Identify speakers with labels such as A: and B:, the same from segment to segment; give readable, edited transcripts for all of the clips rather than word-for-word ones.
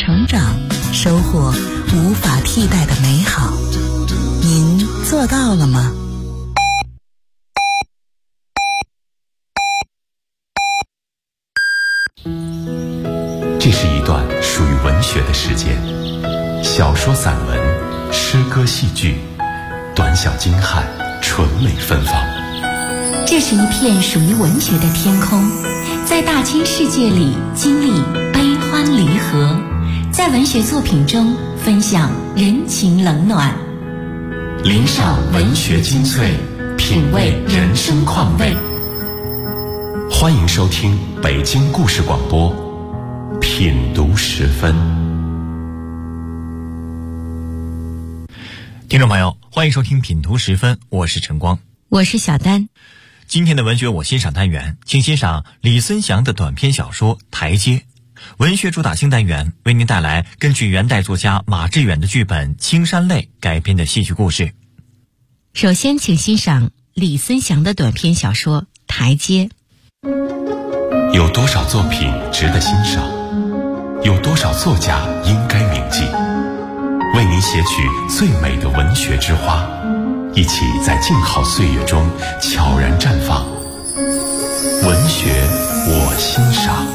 A: 成长，收获无法替代的美好。您做到了吗？
B: 这是一段属于文学的时间，小说、散文、诗歌、戏剧，短小精悍，纯美芬芳。
C: 这是一片属于文学的天空，在大千世界里经历悲欢离合，在文学作品中分享人情冷暖，
B: 领赏文学精粹，品味人生况味。欢迎收听北京故事广播品读时分。
D: 听众朋友，欢迎收听品读时分，我是陈光，
C: 我是小丹。
D: 今天的文学我欣赏单元，请欣赏李森祥的短篇小说《台阶》。文学主打星单元为您带来根据元代作家马致远的剧本《青山泪》改编的戏剧故事。
C: 首先请欣赏李森祥的短篇小说《台阶》。
B: 有多少作品值得欣赏？有多少作家应该铭记？为您写取最美的文学之花，一起在静好岁月中悄然绽放。文学我欣赏。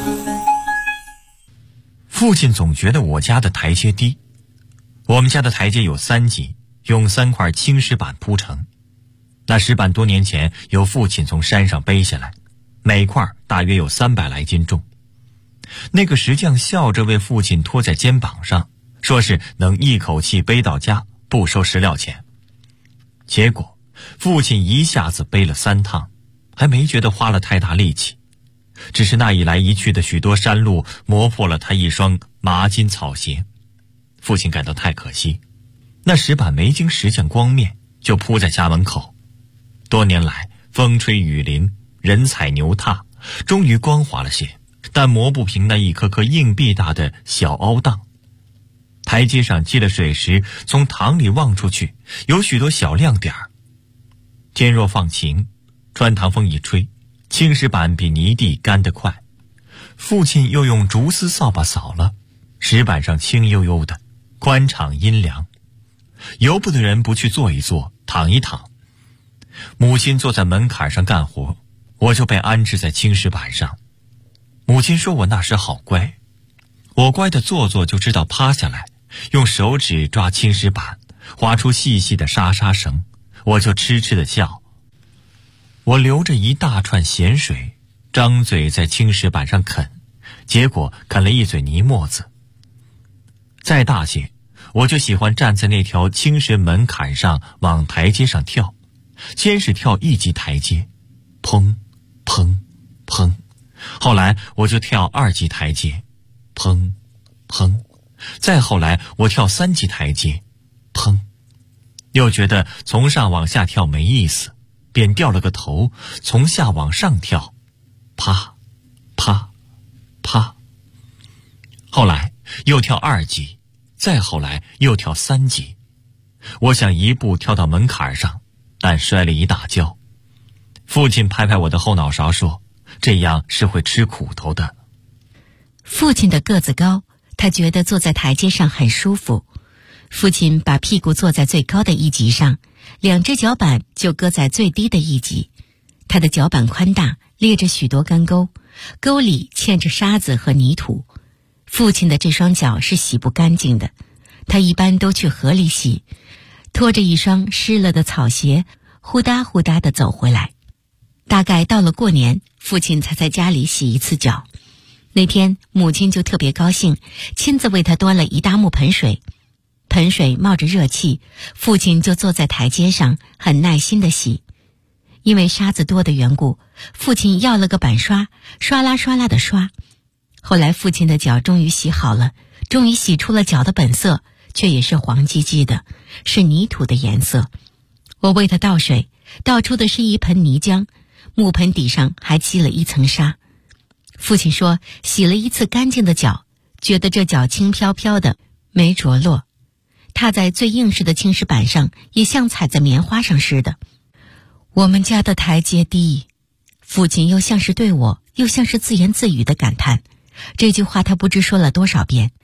D: 父亲总觉得我家的台阶低。我们家的台阶有3级，用3块青石板铺成。那石板多年前由父亲从山上背下来，每块大约有300来斤重。那个石匠笑着为父亲拖在肩膀上，说是能一口气背到家，不收石料钱。结果父亲一下子背了3趟，还没觉得花了太大力气，只是那一来一去的许多山路磨破了他一双麻筋草鞋。父亲感到太可惜，那石板没经石匠光面就铺在家门口。多年来风吹雨淋，人踩牛踏，终于光滑了些，但磨不平那一颗颗硬币大的小凹档。台阶上积了水时，从塘里望出去，有许多小亮点儿。天若放晴，穿堂风一吹，青石板比泥地干得快。父亲又用竹丝扫把扫了，石板上清悠悠的，宽敞阴凉。由不得人不去坐一坐，躺一躺。母亲坐在门槛上干活，我就被安置在青石板上。母亲说我那时好乖，我乖的坐坐就知道趴下来，用手指抓青石板，划出细细的沙沙绳，我就痴痴地笑。我流着一大串咸水，张嘴在青石板上啃，结果啃了一嘴泥沫子。再大些，我就喜欢站在那条青石门槛上往台阶上跳，先是跳1级台阶，砰砰砰，后来我就跳2级台阶，砰砰，再后来我跳3级台阶，砰。又觉得从上往下跳没意思，便掉了个头，从下往上跳，啪啪啪。后来又跳2级，再后来又跳3级。我想一步跳到门槛上，但摔了一大跤。父亲拍拍我的后脑勺说，这样是会吃苦头的。
C: 父亲的个子高，他觉得坐在台阶上很舒服。父亲把屁股坐在最高的1级上，2只脚板就搁在最低的1级。他的脚板宽大，列着许多干沟，沟里嵌着沙子和泥土。父亲的这双脚是洗不干净的，他一般都去河里洗，拖着一双湿了的草鞋，呼哒呼哒地走回来。大概到了过年，父亲才在家里洗一次脚。那天母亲就特别高兴，亲自为他端了一大木盆水。盆水冒着热气，父亲就坐在台阶上，很耐心地洗。因为沙子多的缘故，父亲要了个板刷，刷啦刷啦地刷。后来父亲的脚终于洗好了，终于洗出了脚的本色，却也是黄唧唧的，是泥土的颜色。我为他倒水，倒出的是一盆泥浆，木盆底上还积了一层沙。父亲说，洗了一次干净的脚，觉得这脚轻飘飘的，没着落。踏在最硬实的青石板上，也像踩在棉花上似的。我们家的台阶低，父亲又像是对我，又像是自言自语的感叹。这句话他不知说了多少遍。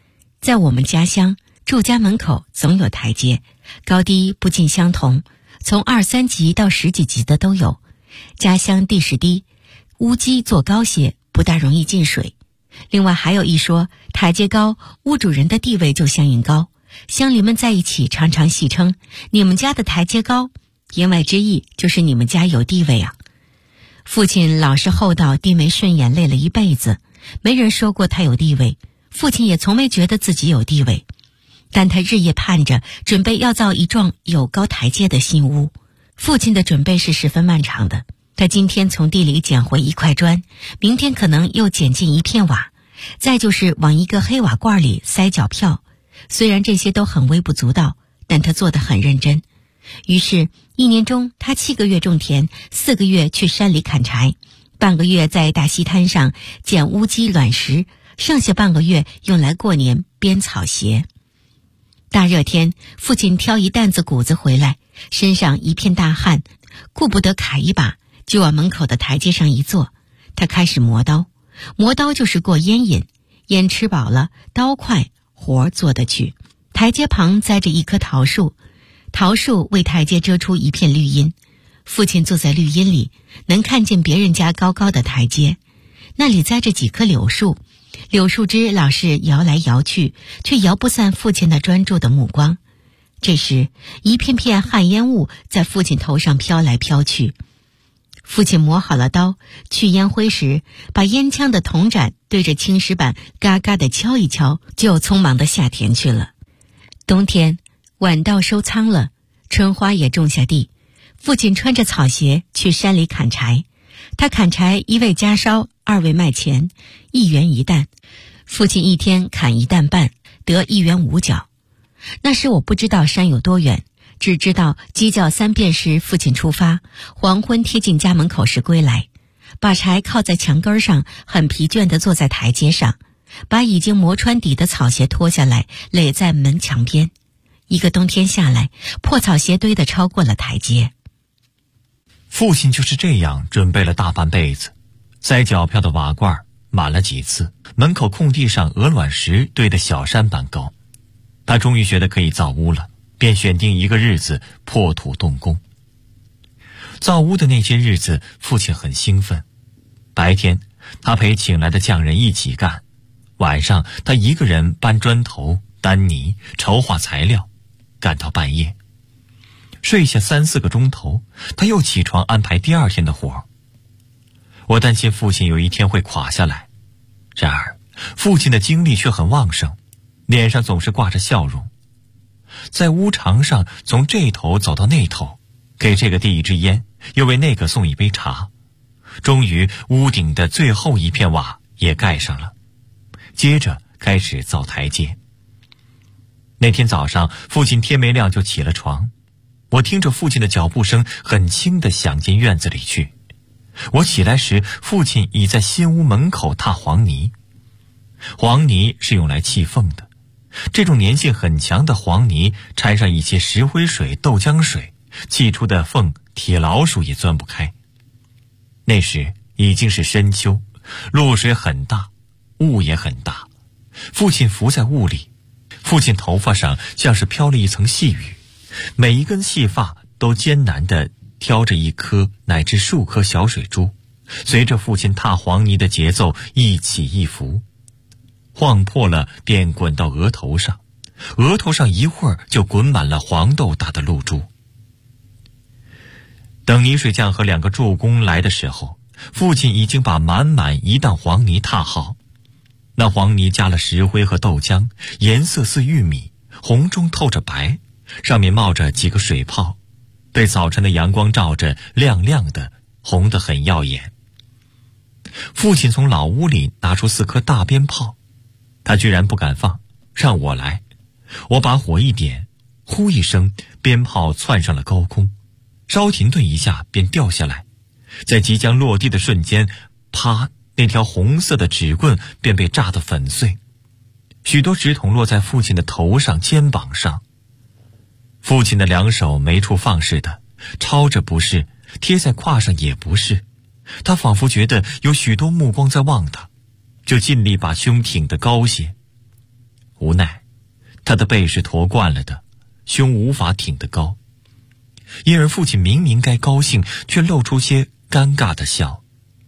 C: 在我们家乡，住家门口总有台阶，高低不尽相同，从2、3级到10几级的都有。家乡地势低，屋基做高些，不大容易进水。另外还有一说，台阶高，屋主人的地位就相应高。乡邻们在一起常常戏称，你们家的台阶高，言外之意就是你们家有地位啊。父亲老实厚道，低眉顺眼，累了一辈子，没人说过他有地位，父亲也从没觉得自己有地位。但他日夜盼着，准备要造一幢有高台阶的新屋。父亲的准备是十分漫长的，他今天从地里捡回1块砖，明天可能又捡进1片瓦，再就是往一个黑瓦罐里塞脚票。虽然这些都很微不足道，但他做得很认真。于是1年中，他7个月种田，4个月去山里砍柴，半个月在大溪滩上捡乌鸡卵石，剩下半个月用来过年编草鞋。大热天，父亲挑一担子谷子回来，身上一片大汗，顾不得揩一把，就往门口的台阶上一坐。他开始磨刀，磨刀就是过烟瘾，烟吃饱了，刀快，活做得去。台阶旁栽着一棵桃树，桃树为台阶遮出一片绿荫。父亲坐在绿荫里，能看见别人家高高的台阶，那里栽着几棵柳树，柳树枝老是摇来摇去，却摇不散父亲那专注的目光。这时，一片片旱烟雾在父亲头上飘来飘去。父亲磨好了刀，去烟灰时，把烟枪的铜盏对着青石板嘎嘎地敲一敲，就匆忙地下田去了。冬天，晚稻收仓了，春花也种下地。父亲穿着草鞋去山里砍柴，他砍柴1位家烧，2位卖钱，1元1担。父亲一天砍1担半，得1元5角。那时我不知道山有多远，只知道鸡叫3遍时父亲出发，黄昏贴近家门口时归来，把柴靠在墙根上，很疲倦地坐在台阶上，把已经磨穿底的草鞋脱下来垒在门墙边。1个冬天下来，破草鞋堆得超过了台阶。
D: 父亲就是这样准备了大半辈子，塞脚票的瓦罐满了几次，门口空地上鹅卵石堆得小山般高。他终于觉得可以造屋了，便选定一个日子破土动工。造屋的那些日子，父亲很兴奋。白天他陪请来的匠人一起干，晚上他一个人搬砖头、担泥、筹划材料，干到半夜。睡下3、4个钟头，他又起床安排第2天的活。我担心父亲有一天会垮下来，然而父亲的精力却很旺盛，脸上总是挂着笑容。在屋墙上从这头走到那头，给这个递一支烟，又为那个送一杯茶。终于屋顶的最后一片瓦也盖上了，接着开始造台阶。那天早上，父亲天没亮就起了床，我听着父亲的脚步声很轻地响进院子里去。我起来时，父亲已在新屋门口踏黄泥。黄泥是用来砌缝的，这种粘性很强的黄泥掺上一些石灰水、豆浆水，砌出的缝铁老鼠也钻不开。那时已经是深秋，露水很大，雾也很大。父亲伏在雾里，父亲头发上像是飘了一层细雨，每一根细发都艰难地挑着1颗乃至数颗小水珠，随着父亲踏黄泥的节奏一起一伏，晃破了便滚到额头上，额头上一会儿就滚满了黄豆大的露珠。等泥水匠和2个助工来的时候，父亲已经把满满1担黄泥踏好。那黄泥加了石灰和豆浆，颜色似玉米，红中透着白，上面冒着几个水泡，被早晨的阳光照着亮亮的，红得很耀眼。父亲从老屋里拿出4颗大鞭炮，他居然不敢放，让我来。我把火一点，呼一声，鞭炮窜上了高空，稍停顿一下便掉下来，在即将落地的瞬间，啪，那条红色的纸棍便被炸得粉碎，许多纸筒落在父亲的头上、肩膀上。父亲的2手没处放似的，抄着不是，贴在胯上也不是，他仿佛觉得有许多目光在望他，就尽力把胸挺得高些。 无奈，他的背是驼惯了的，胸无法挺得高，因而父亲明明该高兴，却露出些尴尬的笑。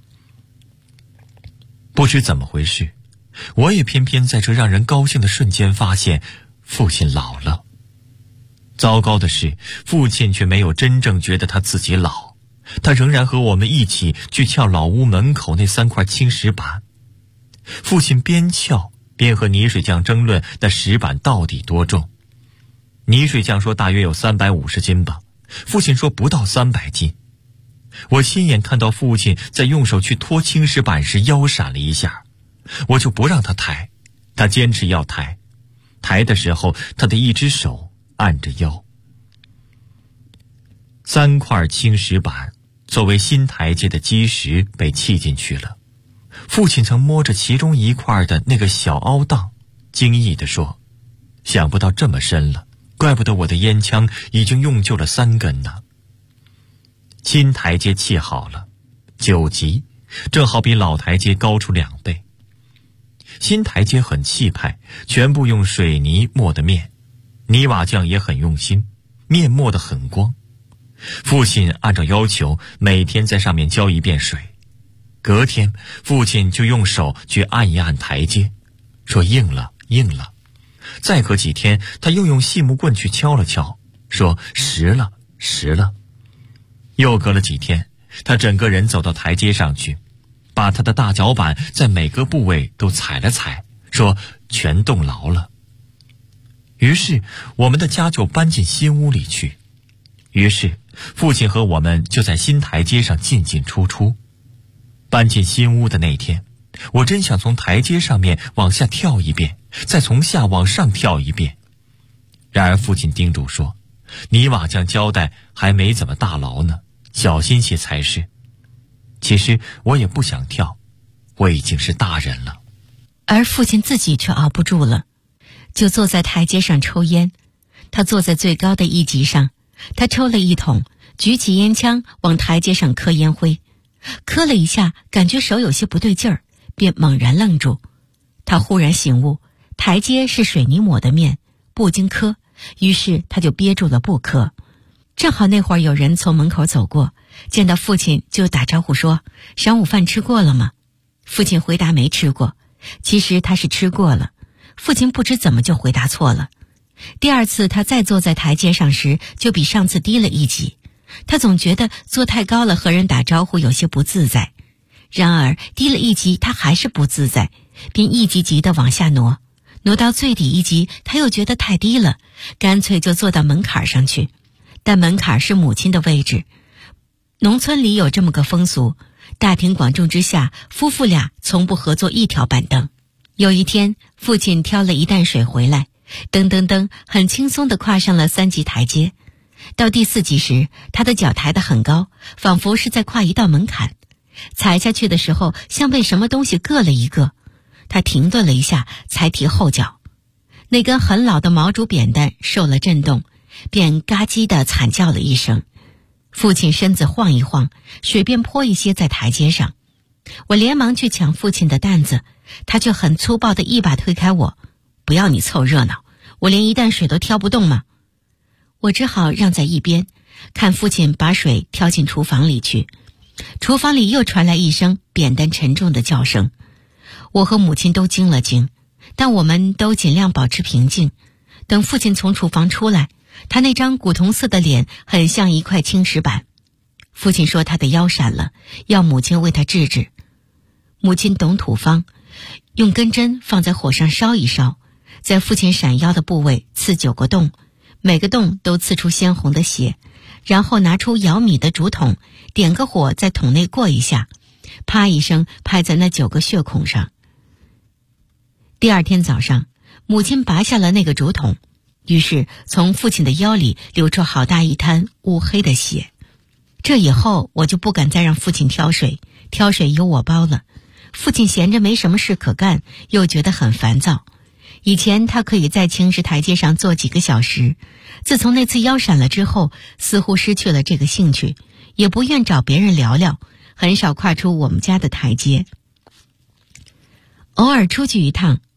D: 不知怎么回事，我也偏偏在这让人高兴的瞬间发现父亲老了。糟糕的是，父亲却没有真正觉得他自己老，他仍然和我们一起去撬老屋门口那3块青石板。父亲边撬边和泥水匠争论那石板到底多重。泥水匠说大约有350斤吧，父亲说不到300斤。我亲眼看到父亲在用手去拖青石板时腰闪了一下，我就不让他抬，他坚持要抬。抬的时候，他的一只手按着腰。3块青石板作为新台阶的基石被砌进去了。父亲曾摸着其中一块的那个小凹档，惊异地说：“想不到这么深了，怪不得我的烟枪已经用旧了3根呢。”新台阶砌好了，9级，正好比老台阶高出2倍。新台阶很气派，全部用水泥抹的面，泥瓦匠也很用心，面抹得很光。父亲按照要求，每天在上面浇一遍水。隔天，父亲就用手去按一按台阶，说硬了，硬了。再隔几天，他又用细木棍去敲了敲，说实了，实了。又隔了几天，他整个人走到台阶上去，把他的大脚板在每个部位都踩了踩，说全冻牢了。于是我们的家就搬进新屋里去。于是父亲和我们就在新台阶上进进出出。搬进新屋的那天，我真想从台阶上面往下跳一遍，再从下往上跳一遍。然而父亲叮嘱说，泥瓦匠交代还没怎么大牢呢，小心些才是。其实我也不想跳，我已经是大人了。
C: 而父亲自己却熬不住了，就坐在台阶上抽烟。他坐在最高的一级上，他抽了一桶，举起烟枪往台阶上磕烟灰，磕了一下，感觉手有些不对劲儿，便猛然愣住。他忽然醒悟，台阶是水泥抹的面，不经磕，于是他就憋住了不磕。正好那会儿有人从门口走过，见到父亲就打招呼说：“晌午饭吃过了吗？”父亲回答没吃过，其实他是吃过了。父亲不知怎么就回答错了。第二次他再坐在台阶上时，就比上次低了一级。他总觉得坐太高了和人打招呼有些不自在，然而低了一级他还是不自在，便一级级地往下挪，挪到最底一级他又觉得太低了，干脆就坐到门槛上去。但门槛是母亲的位置，农村里有这么个风俗，大庭广众之下，夫妇俩从不合作一条板凳。有一天，父亲挑了一担水回来，噔噔噔，很轻松地跨上了3级台阶。到第4级时，他的脚抬得很高，仿佛是在跨一道门槛。踩下去的时候，像被什么东西硌了一个。他停顿了一下，才提后脚。那根很老的毛竹扁担受了震动，便嘎叽地惨叫了一声。父亲身子晃一晃，水便泼一些在台阶上。我连忙去抢父亲的担子，他却很粗暴地一把推开我：“不要你凑热闹，我连一担水都挑不动吗？”我只好让在一边，看父亲把水挑进厨房里去。厨房里又传来一声扁担沉重的叫声。我和母亲都惊了惊，但我们都尽量保持平静。等父亲从厨房出来，他那张古铜色的脸很像一块青石板。父亲说他的腰闪了，要母亲为他治治。母亲懂土方，用根针放在火上烧一烧，在父亲闪腰的部位刺9个洞，每个洞都刺出鲜红的血，然后拿出舀米的竹筒，点个火在桶内过一下，啪一声拍在那9个血孔上。第二天早上，母亲拔下了那个竹筒，于是从父亲的腰里流出好大一滩乌黑的血。这以后我就不敢再让父亲挑水，挑水由我包了。父亲闲着没什么事可干，又觉得很烦躁。以前他可以在青石台阶上坐几个小时，自从那次腰闪了之后，似乎失去了这个兴趣，也不愿找别人聊聊，很少跨出我们家的台阶。偶尔出去一趟，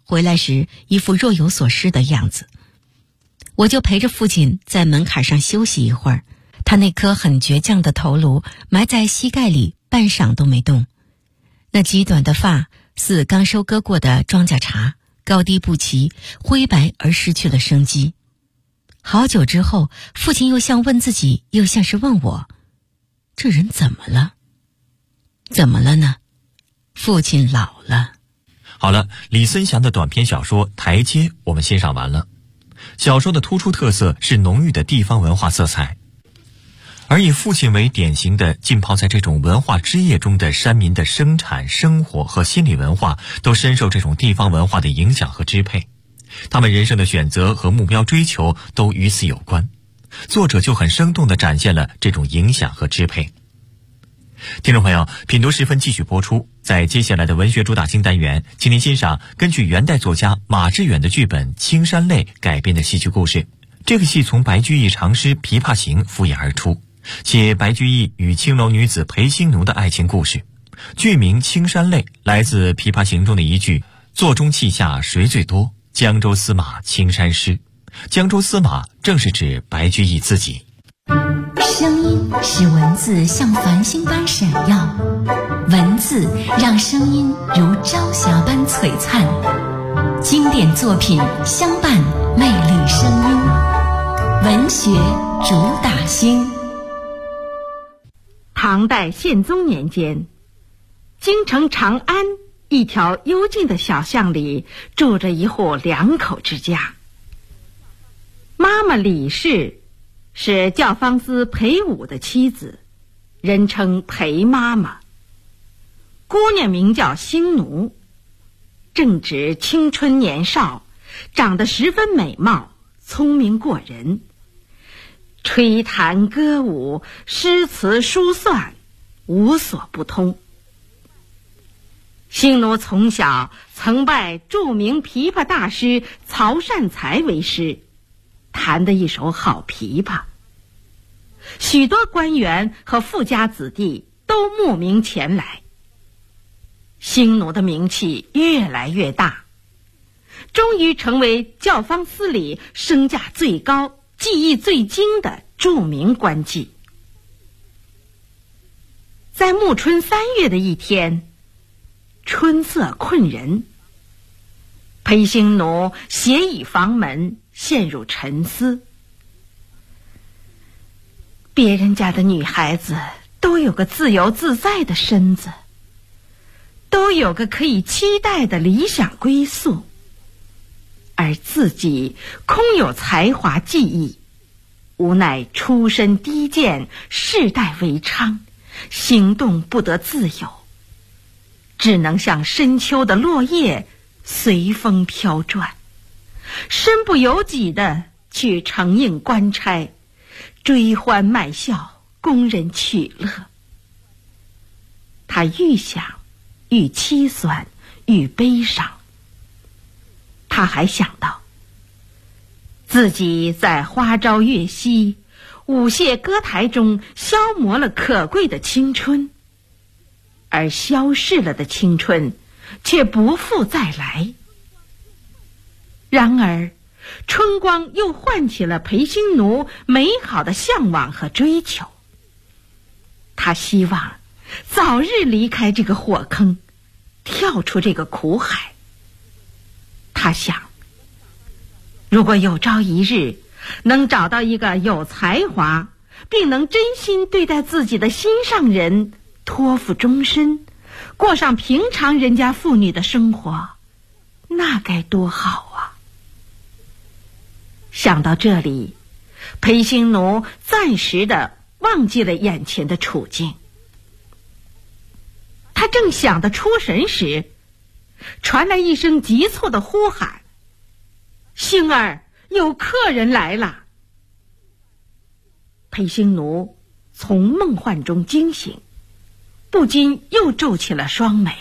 C: 回来时一副若有所失的样子。我就陪着父亲在门槛上休息一会儿，他那颗很倔强的头颅埋在膝盖里，半晌都没动。那极短的发似刚收割过的庄稼茬，高低不齐，灰白而失去了生机。好久之后，父亲又像问自己，又像是问我，这人怎么了？怎么了呢？父亲老了。
D: 好了，李森祥的短篇小说《台阶》我们欣赏完了。小说的突出特色是浓郁的地方文化色彩，而以父亲为典型的浸泡在这种文化枝叶中的山民的生产生活和心理文化都深受这种地方文化的影响和支配，他们人生的选择和目标追求都与此有关，作者就很生动地展现了这种影响和支配。听众朋友，品读时分继续播出，在接下来的文学主打星单元，请您欣赏根据元代作家马致远的剧本《青山泪》改编的戏剧故事。这个戏从白居易长诗《琵琶行》敷衍而出，写白居易与青楼女子裴兴奴的爱情故事。剧名《青山泪》来自《琵琶行》中的一句“座中泣下谁最多，江州司马青山湿”。江州司马正是指白居易自己。
E: 声音使文字像繁星般闪耀，文字让声音如朝霞般璀璨。经典作品相伴，魅力声音，文学主打星。
F: 唐代宪宗年间，京城长安一条幽静的小巷里住着一户2口之家。妈妈李氏是教坊司裴武的妻子，人称裴妈妈。姑娘名叫兴奴，正值青春年少，长得十分美貌，聪明过人，吹弹歌舞，诗词书算，无所不通。兴奴从小曾拜著名琵琶大师曹善才为师，弹得一手好琵琶，许多官员和富家子弟都慕名前来。兴奴的名气越来越大，终于成为教坊司里身价最高、技艺最精的著名官妓。在暮春3月的一天，春色困人，裴兴奴斜倚房门，陷入沉思。别人家的女孩子都有个自由自在的身子，都有个可以期待的理想归宿，而自己空有才华技艺，无奈出身低贱，世代为娼，行动不得自由，只能像深秋的落叶，随风飘转，身不由己地去承应官差，追欢卖笑，供人取乐。他愈想愈凄酸，愈悲伤。他还想到自己在花朝月夕、舞榭歌台中消磨了可贵的青春，而消逝了的青春却不复再来。然而春光又唤起了裴兴奴美好的向往和追求。他希望早日离开这个火坑，跳出这个苦海。他想，如果有朝一日能找到一个有才华并能真心对待自己的心上人，托付终身，过上平常人家妇女的生活，那该多好啊。想到这里，裴兴奴暂时地忘记了眼前的处境。他正想得出神时，传来一声急促的呼喊：“兴儿，有客人来了！”裴兴奴从梦幻中惊醒，不禁又皱起了双眉。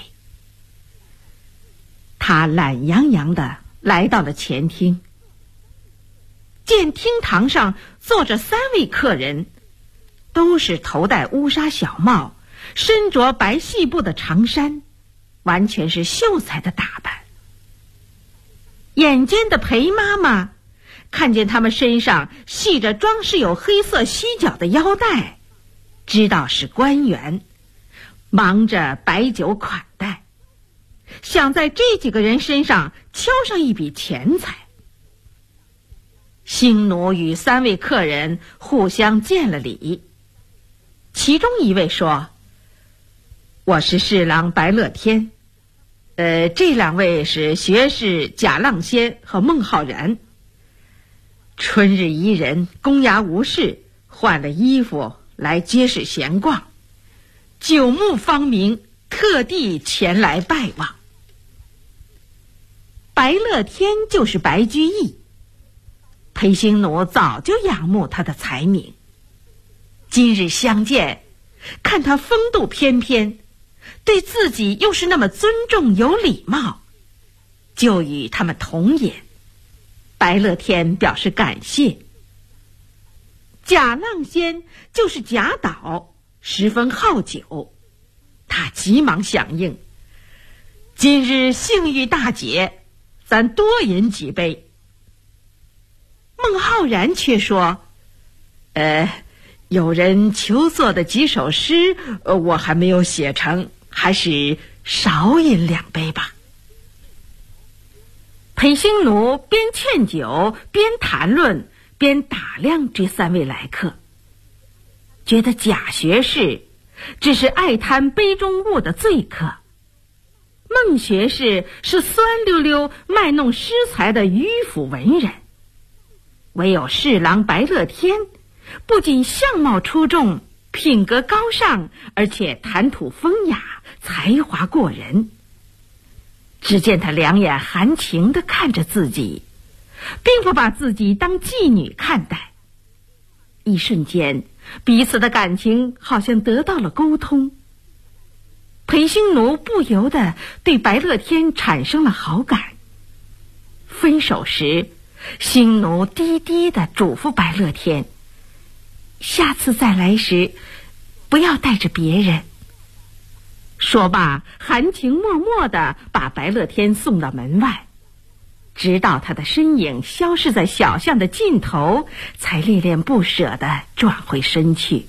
F: 他懒洋洋地来到了前厅，见厅堂上坐着3位客人，都是头戴乌纱小帽，身着白细布的长衫，完全是秀才的打扮。 眼尖的裴妈妈看见他们身上系着装饰有黑色犀角的腰带，知道是官员，忙着摆酒款待，想在这几个人身上敲上一笔钱财。星奴与3位客人互相见了礼，其中一位说：“我是侍郎白乐天，这2位是学士贾浪仙和孟浩然。春日宜人，公衙无事，换了衣服来街市闲逛，久慕芳名，特地前来拜望。”白乐天就是白居易，裴星奴早就仰慕他的才名，今日相见，看他风度翩翩，对自己又是那么尊重有礼貌，就与他们同饮。白乐天表示感谢。贾浪仙就是贾岛，十分好酒，他急忙响应：“今日幸遇大姐，咱多饮几杯。”孟浩然却说：“有人求作的几首诗，我还没有写成，还是少饮2杯吧。”裴星奴边劝酒边谈论边打量这3位来客，觉得贾学士只是爱贪杯中物的醉客，孟学士是酸溜溜卖弄诗才的迂腐文人，唯有侍郎白乐天不仅相貌出众，品格高尚，而且谈吐风雅，才华过人。只见他两眼含情地看着自己，并不把自己当妓女看待。一瞬间，彼此的感情好像得到了沟通。裴星奴不由得对白乐天产生了好感。分手时，星奴低低地嘱咐白乐天，下次再来时不要带着别人。说罢，含情脉脉地把白乐天送到门外，直到他的身影消失在小巷的尽头，才恋恋不舍地转回身去。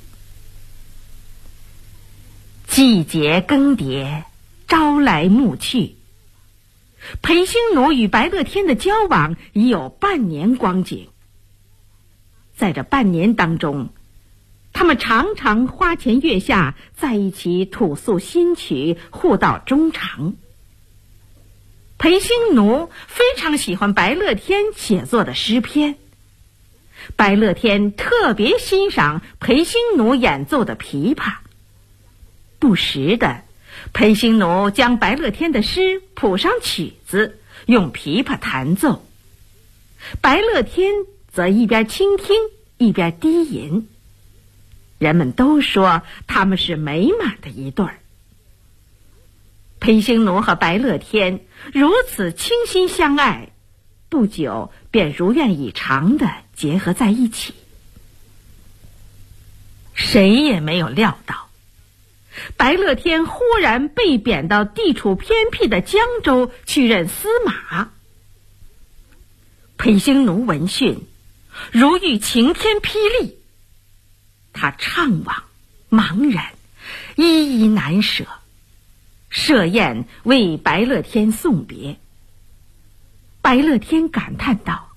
F: 季节更迭，朝来暮去，裴星奴与白乐天的交往已有半年光景。在这半年当中，他们常常花前月下在一起吐诉新曲，互道衷肠。裴星奴非常喜欢白乐天写作的诗篇，白乐天特别欣赏裴星奴演奏的琵琶。不时的，裴星奴将白乐天的诗谱上曲子，用琵琶弹奏，白乐天则一边倾听一边低吟。人们都说他们是美满的一对儿。裴星奴和白乐天如此倾心相爱，不久便如愿以偿地结合在一起。谁也没有料到，白乐天忽然被贬到地处偏僻的江州去任司马。裴星奴闻讯，如遇晴天霹雳，他怅惘茫然，依依难舍，设宴为白乐天送别。白乐天感叹道：“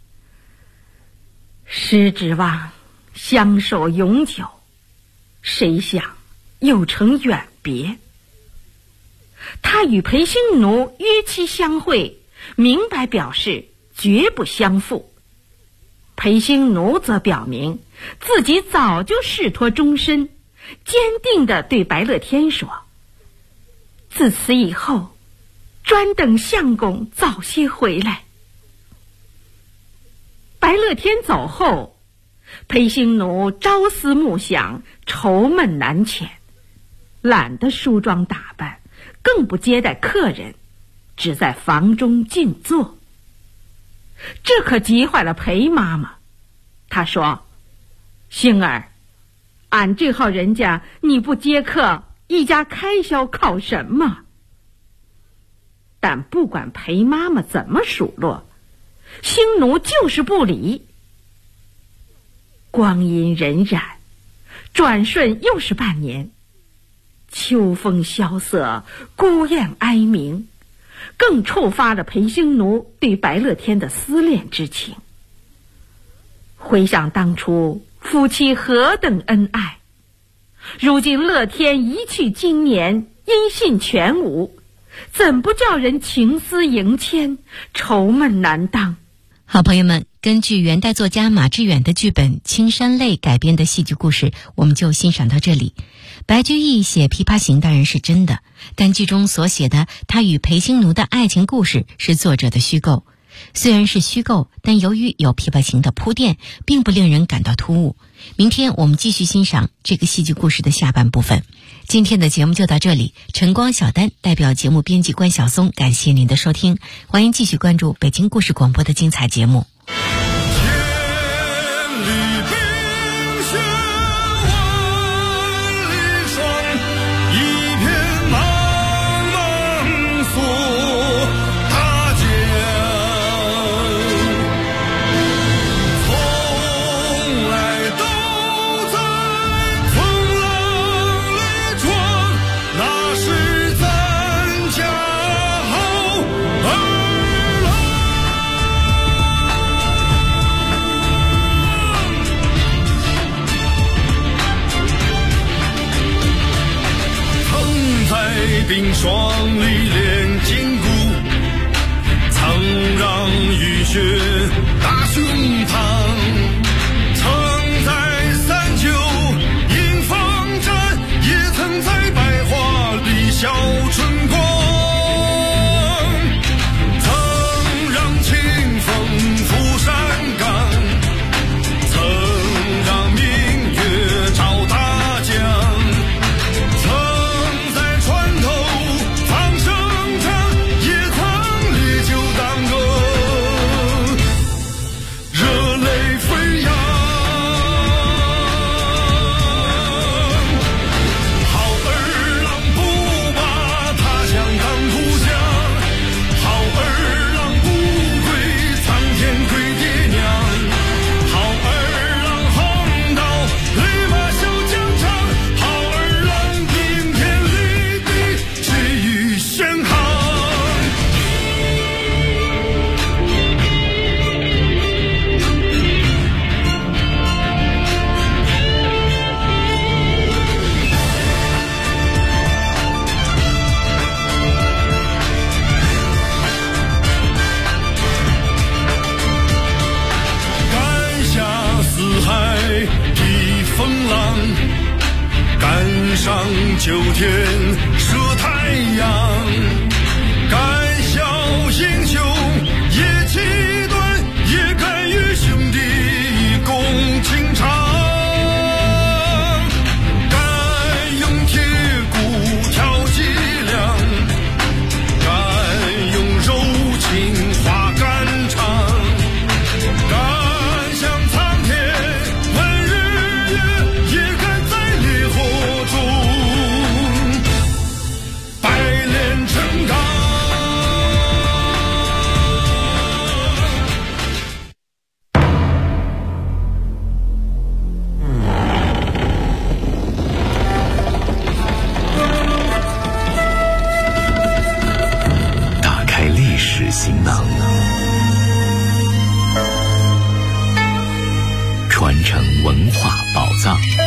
F: 师指望相守永久，谁想又成远别。”他与裴星奴约期相会，明白表示绝不相负。裴星奴则表明自己早就誓托终身，坚定地对白乐天说：“自此以后，专等相公早些回来。”白乐天走后，裴星奴朝思暮想，愁闷难遣，懒得梳妆打扮，更不接待客人，只在房中静坐。这可急坏了裴妈妈。她说：“星儿，俺这号人家你不接客，一家开销靠什么？” 但不管裴妈妈怎么数落，匈奴就是不理。光阴荏苒，转瞬又是半年，秋风萧瑟，孤雁哀鸣，更触发了裴匈奴对白乐天的思恋之情。回想当初夫妻何等恩爱，如今乐天一去经年，音信全无，怎不叫人情思萦牵，愁闷难当。
C: 好朋友们，根据元代作家马致远的剧本《青山泪》改编的戏剧故事，我们就欣赏到这里。白居易写《琵琶行》当然是真的，但剧中所写的他与裴匈奴的爱情故事是作者的虚构。虽然是虚构，但由于有《琵琶行》的铺垫，并不令人感到突兀。明天我们继续欣赏这个戏剧故事的下半部分。今天的节目就到这里，晨光小丹代表节目编辑关晓松，感谢您的收听，欢迎继续关注北京故事广播的精彩节目。
G: 冰霜里炼筋骨，曾让雨雪打胸膛，曾在三九迎风战，也曾在百花里笑春光，曾让清风拂山岗，曾让明月照大江，上九天射太阳，敢笑英雄也气短，也敢与兄弟共情长，敢用铁骨挑脊梁，敢用柔情画肝肠，敢向苍天问日月，也敢在烈火
B: 行囊，传承文化宝藏。